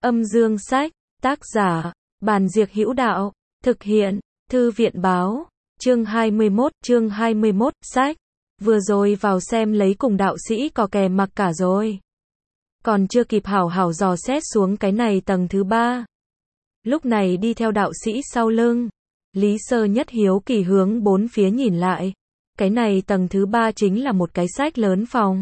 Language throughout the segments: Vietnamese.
Âm dương sách, tác giả, Bàn Diệc Hữu Đạo, thực hiện, Thư viện báo, chương 21, sách. Vừa rồi vào xem lấy cùng đạo sĩ có kè mặc cả rồi. Còn chưa kịp hảo hảo dò xét xuống cái này tầng thứ 3. Lúc này đi theo đạo sĩ sau lưng. Lý Sơ Nhất hiếu kỳ hướng bốn phía nhìn lại. Cái này tầng thứ 3 chính là một cái sách lớn phòng.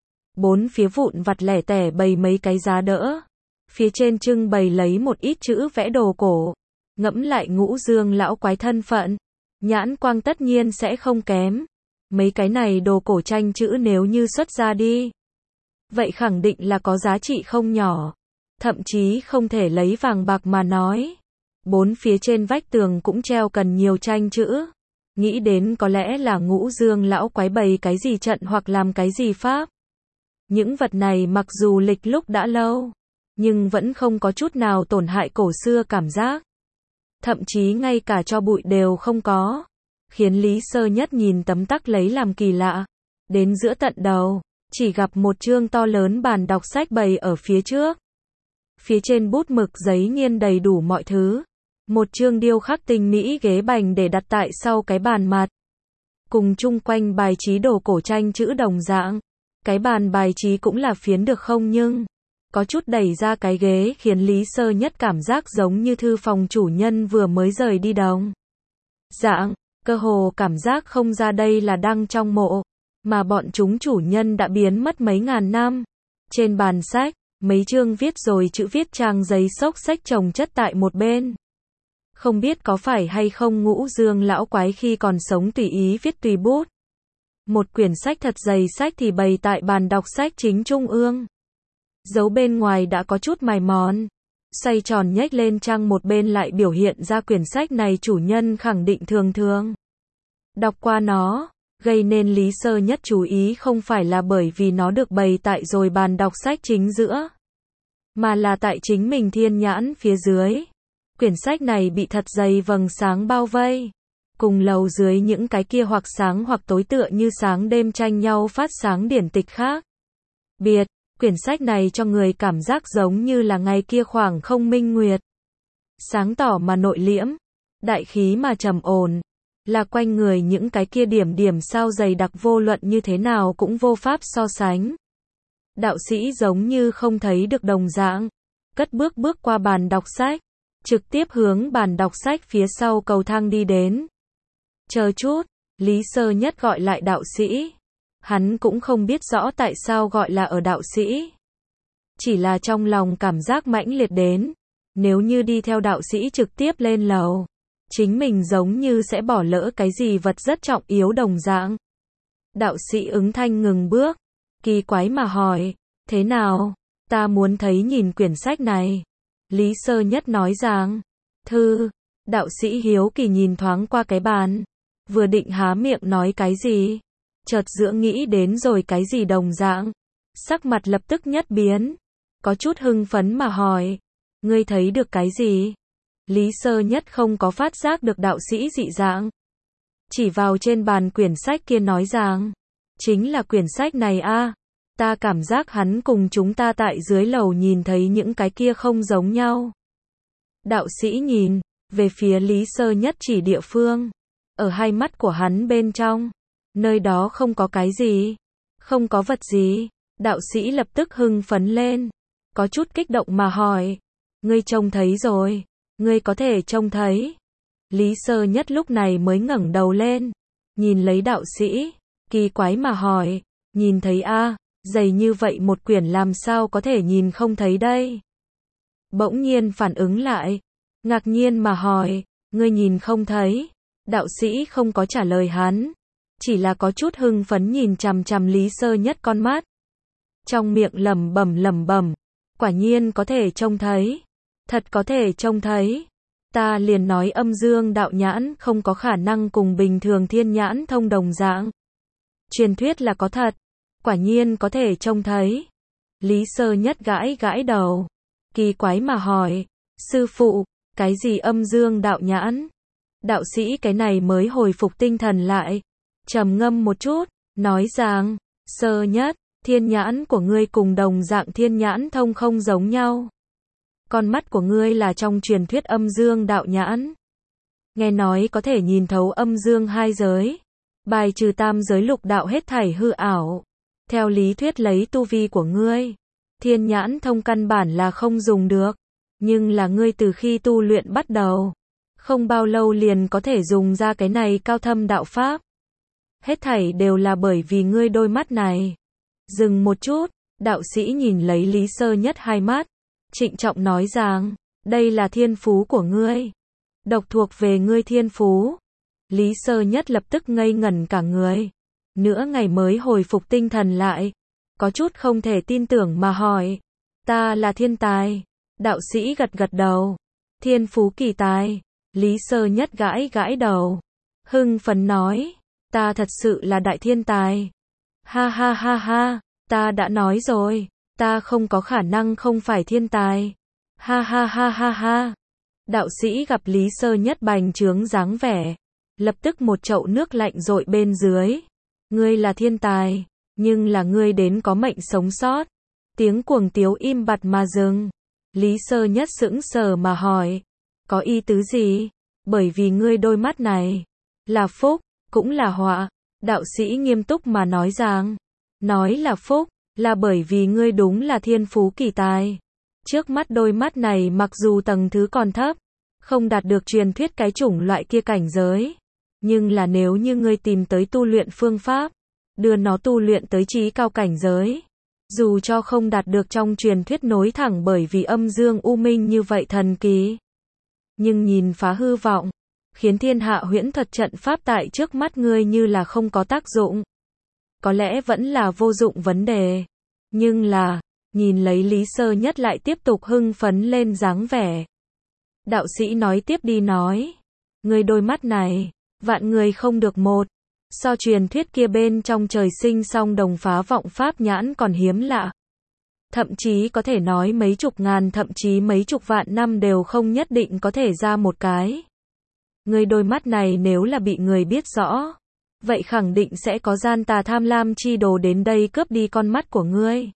Bốn phía vụn vặt lẻ tẻ bày mấy cái giá đỡ. Phía trên trưng bày lấy một ít chữ vẽ đồ cổ. Ngẫm lại Ngũ Dương lão quái thân phận. Nhãn quang tất nhiên sẽ không kém. Mấy cái này đồ cổ tranh chữ nếu như xuất ra đi. Vậy khẳng định là có giá trị không nhỏ. Thậm chí không thể lấy vàng bạc mà nói. Bốn phía trên vách tường cũng treo cần nhiều tranh chữ. Nghĩ đến có lẽ là Ngũ Dương lão quái bày cái gì trận hoặc làm cái gì pháp. Những vật này mặc dù lịch lúc đã lâu, nhưng vẫn không có chút nào tổn hại cổ xưa cảm giác. Thậm chí ngay cả cho bụi đều không có. Khiến Lý Sơ Nhất nhìn tấm tắc lấy làm kỳ lạ. Đến giữa tận đầu, chỉ gặp một chương to lớn bàn đọc sách bày ở phía trước. Phía trên bút mực giấy nghiên đầy đủ mọi thứ. Một chương điêu khắc tinh mỹ ghế bành để đặt tại sau cái bàn mặt. Cùng chung quanh bài trí đồ cổ tranh chữ đồng dạng. Cái bàn bài trí cũng là phiến được không nhưng có chút đẩy ra cái ghế khiến Lý Sơ Nhất cảm giác giống như thư phòng chủ nhân vừa mới rời đi đồng dạng, cơ hồ cảm giác không ra đây là đang trong mộ, mà bọn chúng chủ nhân đã biến mất mấy ngàn năm. Trên bàn sách, mấy chương viết rồi chữ viết trang giấy xốc xách chồng chất tại một bên. Không biết có phải hay không Ngũ Dương lão quái khi còn sống tùy ý viết tùy bút. Một quyển sách thật dày sách thì bày tại bàn đọc sách chính trung ương. Dấu bên ngoài đã có chút mài mòn. Xoay tròn nhếch lên trang một bên lại biểu hiện ra quyển sách này chủ nhân khẳng định thường thường đọc qua nó, gây nên Lý Sơ Nhất chú ý không phải là bởi vì nó được bày tại rồi bàn đọc sách chính giữa, mà là tại chính mình thiên nhãn phía dưới. Quyển sách này bị thật dày vầng sáng bao vây. Cùng lầu dưới những cái kia hoặc sáng hoặc tối tựa như sáng đêm tranh nhau phát sáng điển tịch khác. Biệt, quyển sách này cho người cảm giác giống như là ngày kia khoảng không minh nguyệt. Sáng tỏ mà nội liễm, đại khí mà trầm ổn, là quanh người những cái kia điểm điểm sao dày đặc vô luận như thế nào cũng vô pháp so sánh. Đạo sĩ giống như không thấy được đồng dạng, cất bước bước qua bàn đọc sách, trực tiếp hướng bàn đọc sách phía sau cầu thang đi đến. Chờ chút, Lý Sơ Nhất gọi lại đạo sĩ. Hắn cũng không biết rõ tại sao gọi là ở đạo sĩ. Chỉ là trong lòng cảm giác mãnh liệt đến. Nếu như đi theo đạo sĩ trực tiếp lên lầu, chính mình giống như sẽ bỏ lỡ cái gì vật rất trọng yếu đồng dạng. Đạo sĩ ứng thanh ngừng bước. Kỳ quái mà hỏi, thế nào? Ta muốn thấy nhìn quyển sách này. Lý Sơ Nhất nói rằng, thư. Đạo sĩ hiếu kỳ nhìn thoáng qua cái bàn. Vừa định há miệng nói cái gì, chợt giữa nghĩ đến rồi cái gì đồng dạng. Sắc mặt lập tức nhất biến. Có chút hưng phấn mà hỏi, ngươi thấy được cái gì? Lý Sơ Nhất không có phát giác được đạo sĩ dị dạng. Chỉ vào trên bàn quyển sách kia nói rằng, chính là quyển sách này a. Ta cảm giác hắn cùng chúng ta tại dưới lầu nhìn thấy những cái kia không giống nhau. Đạo sĩ nhìn về phía Lý Sơ Nhất chỉ địa phương. Ở hai mắt của hắn bên trong, nơi đó không có cái gì, không có vật gì. Đạo sĩ lập tức hưng phấn lên, có chút kích động mà hỏi, ngươi trông thấy rồi, ngươi có thể trông thấy. Lý Sơ Nhất lúc này mới ngẩng đầu lên, nhìn lấy đạo sĩ, kỳ quái mà hỏi, nhìn thấy a, dày như vậy một quyển làm sao có thể nhìn không thấy đây. Bỗng nhiên phản ứng lại, ngạc nhiên mà hỏi, ngươi nhìn không thấy. Đạo sĩ không có trả lời hắn, chỉ là có chút hưng phấn nhìn chằm chằm Lý Sơ Nhất con mắt. Trong miệng lẩm bẩm, quả nhiên có thể trông thấy, thật có thể trông thấy. Ta liền nói âm dương đạo nhãn không có khả năng cùng bình thường thiên nhãn thông đồng dạng. Truyền thuyết là có thật, quả nhiên có thể trông thấy. Lý Sơ Nhất gãi gãi đầu, kỳ quái mà hỏi, sư phụ, cái gì âm dương đạo nhãn? Đạo sĩ cái này mới hồi phục tinh thần lại, trầm ngâm một chút, nói rằng, Sơ Nhất, thiên nhãn của ngươi cùng đồng dạng thiên nhãn thông không giống nhau. Con mắt của ngươi là trong truyền thuyết âm dương đạo nhãn. Nghe nói có thể nhìn thấu âm dương hai giới, bài trừ tam giới lục đạo hết thảy hư ảo. Theo lý thuyết lấy tu vi của ngươi, thiên nhãn thông căn bản là không dùng được. Nhưng là ngươi từ khi tu luyện bắt đầu, không bao lâu liền có thể dùng ra cái này cao thâm đạo pháp. Hết thảy đều là bởi vì ngươi đôi mắt này. Dừng một chút, đạo sĩ nhìn lấy Lý Sơ Nhất hai mắt, trịnh trọng nói rằng, đây là thiên phú của ngươi. Độc thuộc về ngươi thiên phú. Lý Sơ Nhất lập tức ngây ngẩn cả người. Nửa ngày mới hồi phục tinh thần lại. Có chút không thể tin tưởng mà hỏi. Ta là thiên tài. Đạo sĩ gật gật đầu. Thiên phú kỳ tài. Lý Sơ Nhất gãi gãi đầu. Hưng phấn nói. Ta thật sự là đại thiên tài. Ha ha ha ha. Ta đã nói rồi. Ta không có khả năng không phải thiên tài. Ha ha ha ha ha. Đạo sĩ gặp Lý Sơ Nhất bành trướng dáng vẻ. Lập tức một chậu nước lạnh dội bên dưới. Ngươi là thiên tài. Nhưng là ngươi đến có mệnh sống sót. Tiếng cuồng tiếu im bặt mà dừng. Lý Sơ Nhất sững sờ mà hỏi. Có ý tứ gì? Bởi vì ngươi đôi mắt này là phúc, cũng là họa. Đạo sĩ nghiêm túc mà nói rằng. Nói là phúc, là bởi vì ngươi đúng là thiên phú kỳ tài. Trước mắt đôi mắt này mặc dù tầng thứ còn thấp, không đạt được truyền thuyết cái chủng loại kia cảnh giới. Nhưng là nếu như ngươi tìm tới tu luyện phương pháp, đưa nó tu luyện tới chí cao cảnh giới, dù cho không đạt được trong truyền thuyết nối thẳng bởi vì âm dương u minh như vậy thần kỳ, nhưng nhìn phá hư vọng, khiến thiên hạ huyễn thuật trận pháp tại trước mắt ngươi như là không có tác dụng. Có lẽ vẫn là vô dụng vấn đề. Nhưng là, nhìn lấy Lý Sơ Nhất lại tiếp tục hưng phấn lên dáng vẻ. Đạo sĩ nói tiếp đi nói. Ngươi đôi mắt này, vạn người không được một. So truyền thuyết kia bên trong trời sinh song đồng phá vọng pháp nhãn còn hiếm lạ. Thậm chí có thể nói mấy chục ngàn thậm chí mấy chục vạn năm đều không nhất định có thể ra một cái. Ngươi đôi mắt này nếu là bị người biết rõ, vậy khẳng định sẽ có gian tà tham lam chi đồ đến đây cướp đi con mắt của ngươi.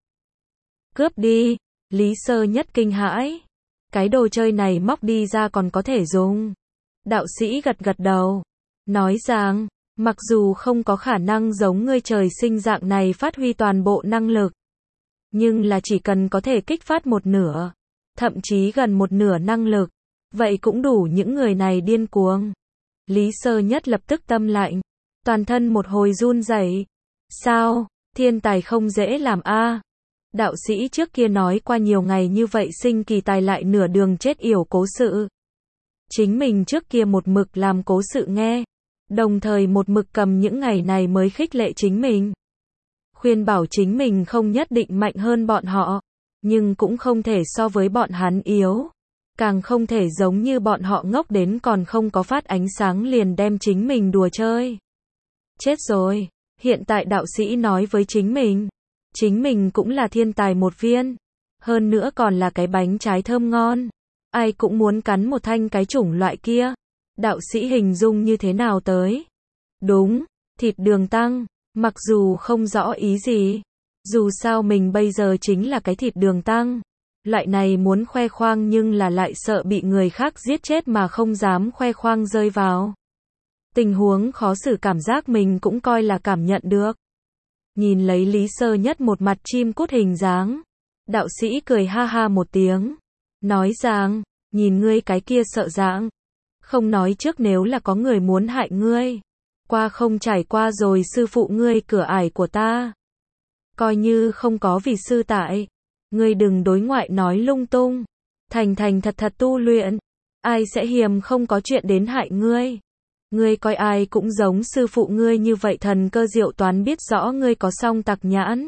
Cướp đi, Lý Sơ Nhất kinh hãi. Cái đồ chơi này móc đi ra còn có thể dùng. Đạo sĩ gật gật đầu, nói rằng, mặc dù không có khả năng giống ngươi trời sinh dạng này phát huy toàn bộ năng lực, nhưng là chỉ cần có thể kích phát một nửa, thậm chí gần một nửa năng lực, vậy cũng đủ những người này điên cuồng. Lý Sơ Nhất lập tức tâm lạnh, toàn thân một hồi run rẩy. Sao, thiên tài không dễ làm a? Đạo sĩ trước kia nói qua nhiều ngày như vậy sinh kỳ tài lại nửa đường chết yểu cố sự. Chính mình trước kia một mực làm cố sự nghe, đồng thời một mực cầm những ngày này mới khích lệ chính mình. Khuyên bảo chính mình không nhất định mạnh hơn bọn họ, nhưng cũng không thể so với bọn hắn yếu. Càng không thể giống như bọn họ ngốc đến còn không có phát ánh sáng liền đem chính mình đùa chơi. Chết rồi, hiện tại đạo sĩ nói với chính mình cũng là thiên tài một viên, hơn nữa còn là cái bánh trái thơm ngon. Ai cũng muốn cắn một thanh cái chủng loại kia. Đạo sĩ hình dung như thế nào tới? Đúng, thịt đường tăng, mặc dù không rõ ý gì. Dù sao mình bây giờ chính là cái thịt đường tăng. Loại này muốn khoe khoang nhưng là lại sợ bị người khác giết chết mà không dám khoe khoang rơi vào tình huống khó xử cảm giác mình cũng coi là cảm nhận được. Nhìn lấy Lý Sơ Nhất một mặt chim cút hình dáng. Đạo sĩ cười ha ha một tiếng. Nói rằng, nhìn ngươi cái kia sợ dạng. Không nói trước nếu là có người muốn hại ngươi. Qua không trải qua rồi sư phụ ngươi cửa ải của ta. Coi như không có vì sư tại. Ngươi đừng đối ngoại nói lung tung. Thành thật thật tu luyện. Ai sẽ hiềm không có chuyện đến hại ngươi. Ngươi coi ai cũng giống sư phụ ngươi như vậy thần cơ diệu toán biết rõ ngươi có song tặc nhãn.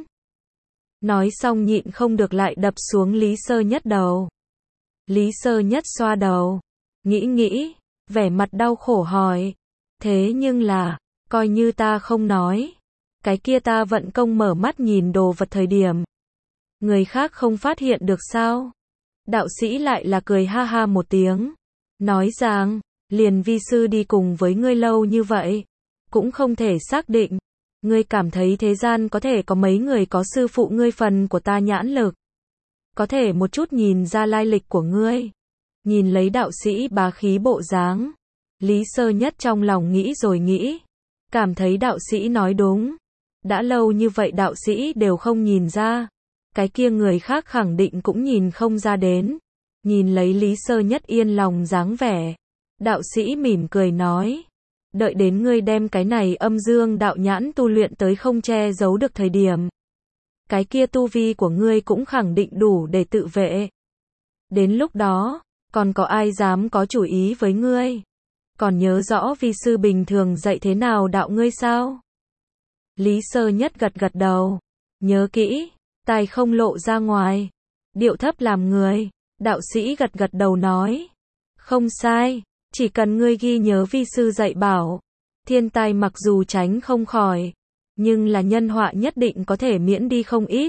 Nói xong nhịn không được lại đập xuống Lý Sơ Nhất đầu. Lý Sơ Nhất xoa đầu. Nghĩ, vẻ mặt đau khổ hỏi. Thế nhưng là, coi như ta không nói. Cái kia ta vận công mở mắt nhìn đồ vật thời điểm. Người khác không phát hiện được sao? Đạo sĩ lại là cười ha ha một tiếng. Nói rằng, liền vi sư đi cùng với ngươi lâu như vậy. Cũng không thể xác định. Ngươi cảm thấy thế gian có thể có mấy người có sư phụ ngươi phần của ta nhãn lực. có thể một chút nhìn ra lai lịch của ngươi. Nhìn lấy đạo sĩ bá khí bộ dáng, Lý Sơ Nhất trong lòng nghĩ rồi nghĩ, cảm thấy đạo sĩ nói đúng. Đã lâu như vậy đạo sĩ đều không nhìn ra, cái kia người khác khẳng định cũng nhìn không ra đến. Nhìn lấy Lý Sơ Nhất yên lòng dáng vẻ, đạo sĩ mỉm cười nói, đợi đến ngươi đem cái này âm dương đạo nhãn tu luyện tới không che giấu được thời điểm, cái kia tu vi của ngươi cũng khẳng định đủ để tự vệ. Đến lúc đó, còn có ai dám có chủ ý với ngươi? Còn nhớ rõ vi sư bình thường dạy thế nào đạo ngươi sao? Lý Sơ Nhất gật gật đầu, nhớ kỹ, tài không lộ ra ngoài, điệu thấp làm người. Đạo sĩ gật gật đầu nói, không sai, chỉ cần ngươi ghi nhớ vi sư dạy bảo, thiên tai mặc dù tránh không khỏi, nhưng là nhân họa nhất định có thể miễn đi không ít.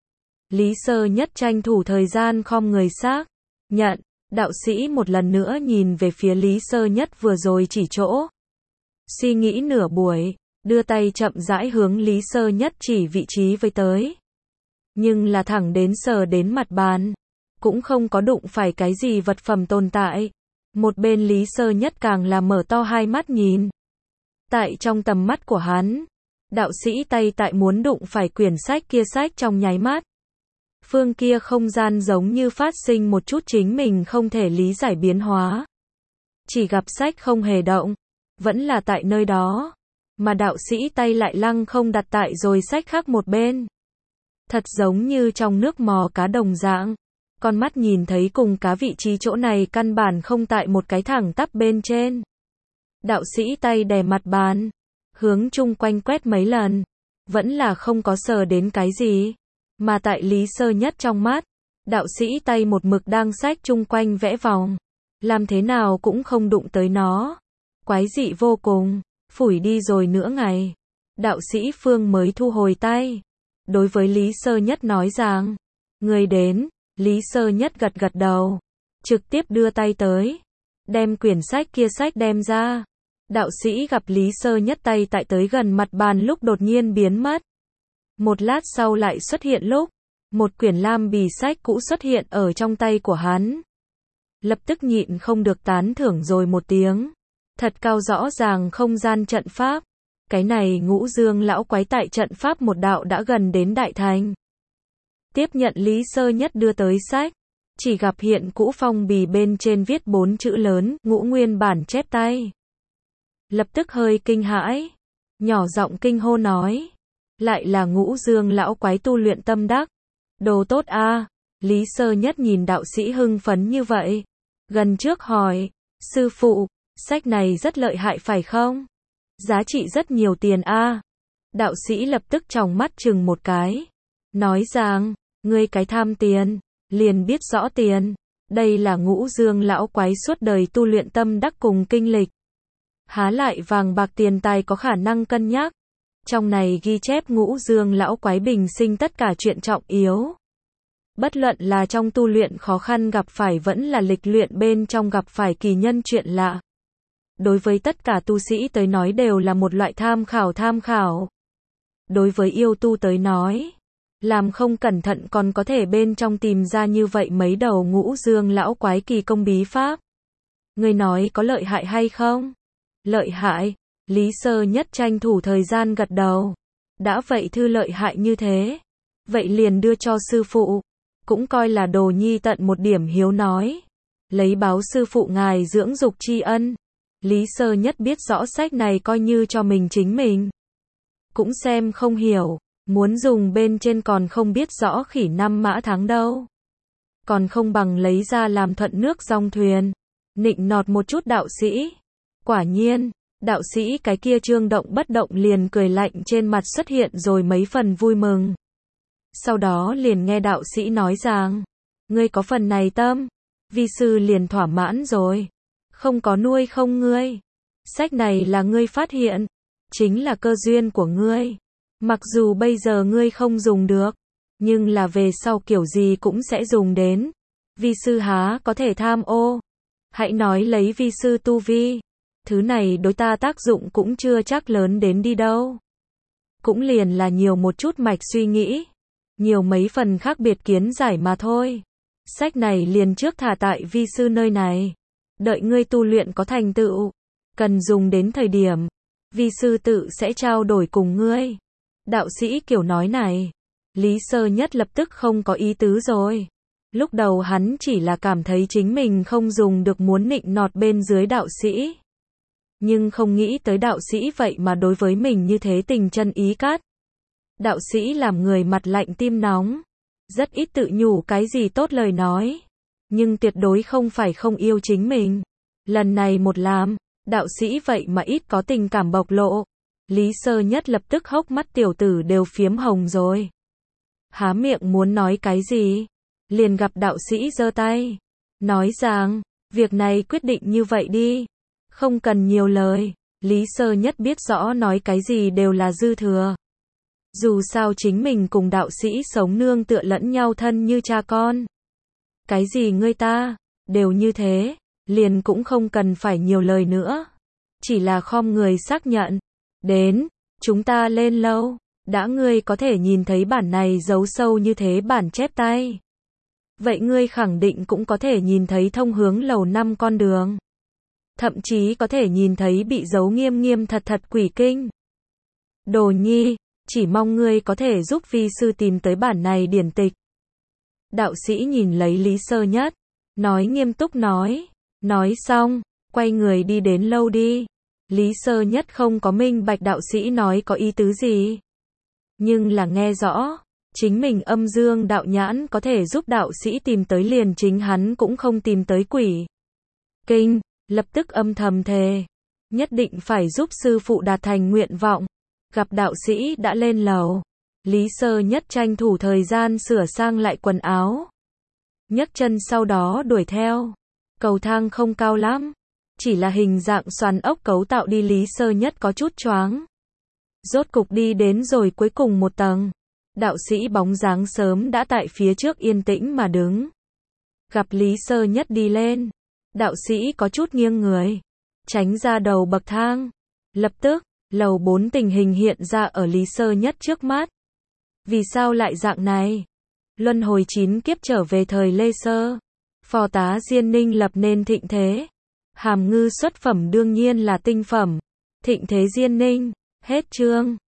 Lý Sơ Nhất tranh thủ thời gian khom người xác nhận. Đạo sĩ một lần nữa nhìn về phía Lý Sơ Nhất vừa rồi chỉ chỗ. Suy nghĩ nửa buổi, đưa tay chậm rãi hướng Lý Sơ Nhất chỉ vị trí với tới. Nhưng là thẳng đến sờ đến mặt bàn, cũng không có đụng phải cái gì vật phẩm tồn tại. Một bên Lý Sơ Nhất càng là mở to hai mắt nhìn. Tại trong tầm mắt của hắn, đạo sĩ tay tại muốn đụng phải quyển sách kia sách trong nháy mắt. Phương kia không gian giống như phát sinh một chút chính mình không thể lý giải biến hóa. Chỉ gặp sách không hề động, vẫn là tại nơi đó, mà đạo sĩ tay lại lăng không đặt tại rồi sách khác một bên. Thật giống như trong nước mò cá đồng dạng, con mắt nhìn thấy cùng cá vị trí chỗ này căn bản không tại một cái thẳng tắp bên trên. Đạo sĩ tay đè mặt bàn, hướng chung quanh quét mấy lần, vẫn là không có sờ đến cái gì. Mà tại Lý Sơ Nhất trong mắt, đạo sĩ tay một mực đang sách chung quanh vẽ vòng, làm thế nào cũng không đụng tới nó. Quái dị vô cùng, phủi đi rồi nửa ngày. Đạo sĩ Phương mới thu hồi tay. Đối với Lý Sơ Nhất nói rằng, người đến. Lý Sơ Nhất gật gật đầu, trực tiếp đưa tay tới, đem quyển sách kia sách đem ra. Đạo sĩ gặp Lý Sơ Nhất tay tại tới gần mặt bàn lúc đột nhiên biến mất. Một lát sau lại xuất hiện lúc, một quyển lam bì sách cũ xuất hiện ở trong tay của hắn. Lập tức nhịn không được tán thưởng rồi một tiếng. Thật cao rõ ràng không gian trận pháp. Cái này Ngũ Dương lão quái tại trận pháp một đạo đã gần đến đại thành. Tiếp nhận Lý Sơ Nhất đưa tới sách, chỉ gặp hiện cũ phong bì bên trên viết 4 chữ lớn, Ngũ Nguyên bản chép tay. Lập tức hơi kinh hãi, nhỏ giọng kinh hô nói, lại là Ngũ Dương lão quái tu luyện tâm đắc. Đồ tốt a. Lý Sơ Nhất nhìn đạo sĩ hưng phấn như vậy, gần trước hỏi, sư phụ, sách này rất lợi hại phải không? Giá trị rất nhiều tiền a. Đạo sĩ lập tức tròng mắt chừng một cái, nói rằng, ngươi cái tham tiền, liền biết rõ tiền. Đây là Ngũ Dương lão quái suốt đời tu luyện tâm đắc cùng kinh lịch. Há lại vàng bạc tiền tài có khả năng cân nhắc. Trong này ghi chép Ngũ Dương lão quái bình sinh tất cả chuyện trọng yếu. Bất luận là trong tu luyện khó khăn gặp phải vẫn là lịch luyện bên trong gặp phải kỳ nhân chuyện lạ. Đối với tất cả tu sĩ tới nói đều là một loại tham khảo. Đối với yêu tu tới nói, làm không cẩn thận còn có thể bên trong tìm ra như vậy mấy đầu Ngũ Dương lão quái kỳ công bí pháp. Ngươi nói có lợi hại hay không? Lợi hại. Lý Sơ Nhất tranh thủ thời gian gật đầu. Đã vậy thư lợi hại như thế, vậy liền đưa cho sư phụ, cũng coi là đồ nhi tận một điểm hiếu nói, lấy báo sư phụ ngài dưỡng dục tri ân. Lý Sơ Nhất biết rõ sách này coi như cho mình chính mình cũng xem không hiểu, muốn dùng bên trên còn không biết rõ khỉ năm mã tháng đâu, còn không bằng lấy ra làm thuận nước dòng thuyền, nịnh nọt một chút đạo sĩ. Quả nhiên, đạo sĩ cái kia trương động bất động liền cười lạnh trên mặt xuất hiện rồi mấy phần vui mừng. Sau đó liền nghe đạo sĩ nói rằng, ngươi có phần này tâm, vi sư liền thỏa mãn rồi, không có nuôi không ngươi. Sách này là ngươi phát hiện, chính là cơ duyên của ngươi. Mặc dù bây giờ ngươi không dùng được, nhưng là về sau kiểu gì cũng sẽ dùng đến. Vi sư há có thể tham ô. Hãy nói lấy vi sư tu vi. Thứ này đối ta tác dụng cũng chưa chắc lớn đến đi đâu. Cũng liền là nhiều một chút mạch suy nghĩ. nhiều mấy phần khác biệt kiến giải mà thôi. Sách này liền trước thả tại vi sư nơi này. Đợi ngươi tu luyện có thành tựu, cần dùng đến thời điểm, vi sư tự sẽ trao đổi cùng ngươi. Đạo sĩ kiểu nói này, Lý Sơ Nhất lập tức không có ý tứ rồi. Lúc đầu hắn chỉ là cảm thấy chính mình không dùng được muốn nịnh nọt bên dưới đạo sĩ. Nhưng không nghĩ tới đạo sĩ vậy mà đối với mình như thế tình chân ý cát. Đạo sĩ làm người mặt lạnh tim nóng, rất ít tự nhủ cái gì tốt lời nói. Nhưng tuyệt đối không phải không yêu chính mình. Lần này một làm, đạo sĩ vậy mà ít có tình cảm bộc lộ. Lý Sơ Nhất lập tức hốc mắt tiểu tử đều phiếm hồng rồi. Há miệng muốn nói cái gì, liền gặp đạo sĩ giơ tay, nói rằng, việc này quyết định như vậy đi, không cần nhiều lời. Lý Sơ Nhất biết rõ nói cái gì đều là dư thừa. Dù sao chính mình cùng đạo sĩ sống nương tựa lẫn nhau thân như cha con. Cái gì ngươi ta, đều như thế, liền cũng không cần phải nhiều lời nữa. Chỉ là khom người xác nhận. Đến, chúng ta lên lâu. Đã ngươi có thể nhìn thấy bản này giấu sâu như thế bản chép tay. Vậy ngươi khẳng định cũng có thể nhìn thấy thông hướng lầu 5 con đường. Thậm chí có thể nhìn thấy bị giấu nghiêm nghiêm thật thật quỷ kinh. Đồ nhi, chỉ mong ngươi có thể giúp vi sư tìm tới bản này điển tịch. Đạo sĩ nhìn lấy Lý Sơ Nhất, nói nghiêm túc nói. Nói xong, quay người đi đến lâu đi. Lý Sơ Nhất không có minh bạch đạo sĩ nói có ý tứ gì. Nhưng là nghe rõ, chính mình âm dương đạo nhãn có thể giúp đạo sĩ tìm tới liền chính hắn cũng không tìm tới quỷ kinh, lập tức âm thầm thề, nhất định phải giúp sư phụ đạt thành nguyện vọng. Gặp đạo sĩ đã lên lầu, Lý Sơ Nhất tranh thủ thời gian sửa sang lại quần áo, nhấc chân sau đó đuổi theo. Cầu thang không cao lắm, chỉ là hình dạng xoắn ốc cấu tạo đi Lý Sơ Nhất có chút choáng. Rốt cục đi đến rồi cuối cùng một tầng. Đạo sĩ bóng dáng sớm đã tại phía trước yên tĩnh mà đứng. Gặp Lý Sơ Nhất đi lên, đạo sĩ có chút nghiêng người, tránh ra đầu bậc thang. Lập tức, lầu 4 tình hình hiện ra ở Lý Sơ Nhất trước mắt. Vì sao lại dạng này? Luân hồi 9 kiếp trở về thời Lê Sơ, phò tá Diên Ninh lập nên thịnh thế. Hàm ngư xuất phẩm đương nhiên là tinh phẩm. Thịnh thế Diên Ninh, hết chương.